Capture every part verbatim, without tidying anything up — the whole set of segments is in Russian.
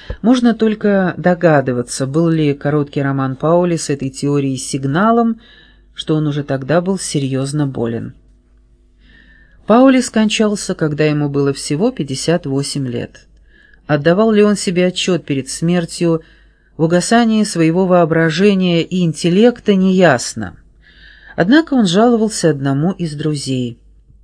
Можно только догадываться, был ли короткий роман Паули с этой теорией сигналом, что он уже тогда был серьезно болен. Паули скончался, когда ему было всего пятьдесят восемь лет. Отдавал ли он себе отчет перед смертью в угасании своего воображения и интеллекта, неясно. Однако он жаловался одному из друзей.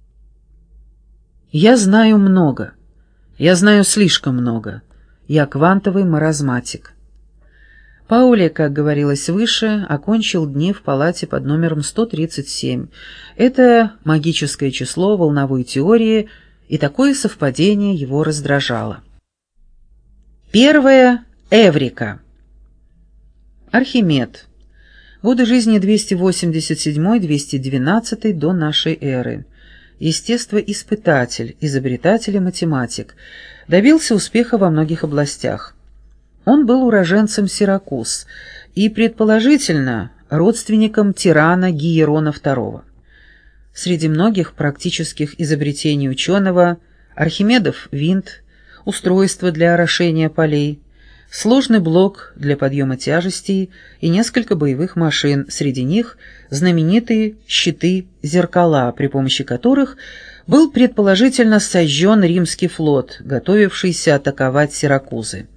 «Я знаю много. Я знаю слишком много. Я квантовый маразматик». Паули, как говорилось выше, окончил дни в палате под номером сто тридцать семь. Это магическое число волновой теории, и такое совпадение его раздражало. Первое — Эврика. Архимед. Годы жизни двести восемьдесят седьмой — двести двенадцатый до нашей эры. Естествоиспытатель, изобретатель и математик. Добился успеха во многих областях. Он был уроженцем Сиракуз и, предположительно, родственником тирана Гиерона второго. Среди многих практических изобретений ученого Архимедов винт, устройство для орошения полей, сложный блок для подъема тяжестей и несколько боевых машин, среди них знаменитые щиты-зеркала, при помощи которых был предположительно сожжен римский флот, готовившийся атаковать Сиракузы.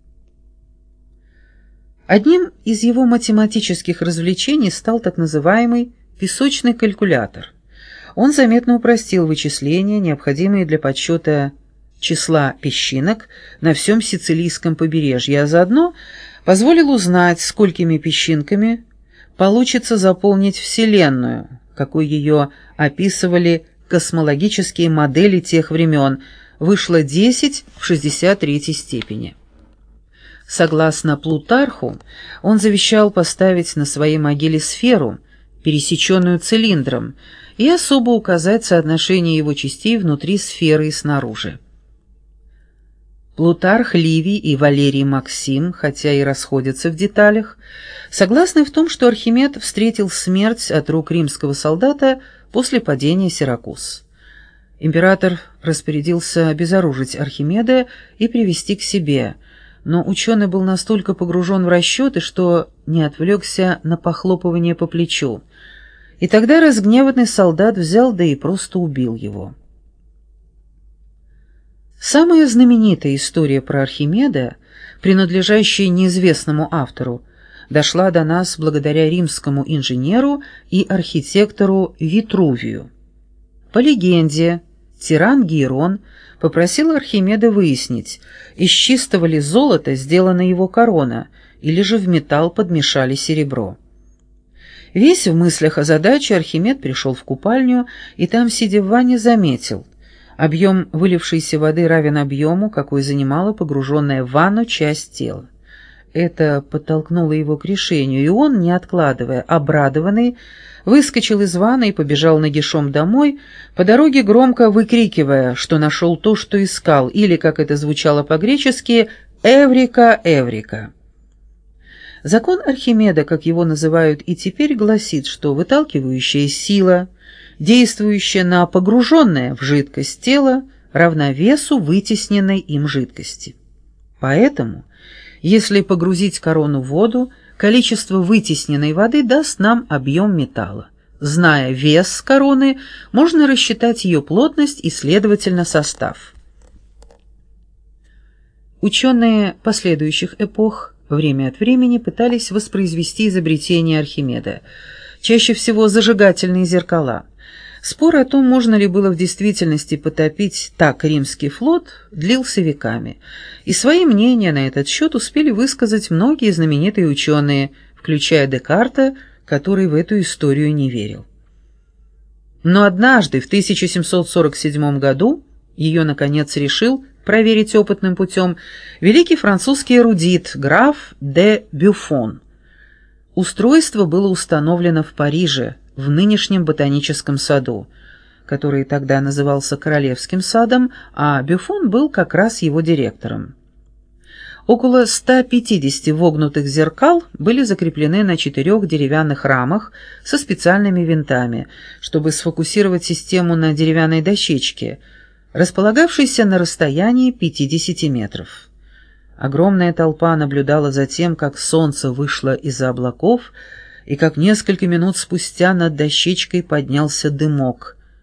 Одним из его математических развлечений стал так называемый песочный калькулятор. Он заметно упростил вычисления, необходимые для подсчета числа песчинок на всем Сицилийском побережье, а заодно позволил узнать, сколькими песчинками получится заполнить Вселенную, какой ее описывали космологические модели тех времен, вышло десять в шестьдесят третьей степени. Согласно Плутарху, он завещал поставить на своей могиле сферу, пересеченную цилиндром, и особо указать соотношение его частей внутри сферы и снаружи. Плутарх, Ливий и Валерий Максим, хотя и расходятся в деталях, согласны в том, что Архимед встретил смерть от рук римского солдата после падения Сиракуз. Император распорядился обезоружить Архимеда и привести к себе, но ученый был настолько погружен в расчеты, что не отвлекся на похлопывание по плечу. И тогда разгневанный солдат взял да и просто убил его. Самая знаменитая история про Архимеда, принадлежащая неизвестному автору, дошла до нас благодаря римскому инженеру и архитектору Витрувию. По легенде, тиран Гиерон попросил Архимеда выяснить, из чистого ли золота сделана его корона, или же в металл подмешали серебро. Весь в мыслях о задаче, Архимед пришел в купальню и там, сидя в ванне, заметил: объем вылившейся воды равен объему, какой занимала погруженная в ванну часть тела. Это подтолкнуло его к решению, и он, не откладывая, обрадованный, выскочил из ванны и побежал нагишом домой, по дороге громко выкрикивая, что нашел то, что искал, или, как это звучало по-гречески, «Эврика, Эврика». Закон Архимеда, как его называют и теперь, гласит, что выталкивающая сила, действующая на погруженное в жидкость тело, равна весу вытесненной им жидкости. Поэтому, если погрузить корону в воду, количество вытесненной воды даст нам объем металла. Зная вес короны, можно рассчитать ее плотность и, следовательно, состав. Ученые последующих эпох время от времени пытались воспроизвести изобретение Архимеда, чаще всего зажигательные зеркала. Спор о том, можно ли было в действительности потопить так римский флот, длился веками, и свои мнения на этот счет успели высказать многие знаменитые ученые, включая Декарта, который в эту историю не верил. Но однажды, в тысяча семьсот сорок седьмом году, ее, наконец, решил проверить опытным путем великий французский эрудит граф де Бюфон. Устройство было установлено в Париже, в нынешнем ботаническом саду, который тогда назывался Королевским садом, а Бюфон был как раз его директором. Около ста пятидесяти вогнутых зеркал были закреплены на четырех деревянных рамах со специальными винтами, чтобы сфокусировать систему на деревянной дощечке, располагавшейся на расстоянии пятидесяти метров. Огромная толпа наблюдала за тем, как солнце вышло из-за облаков, и как несколько минут спустя над дощечкой поднялся дымок,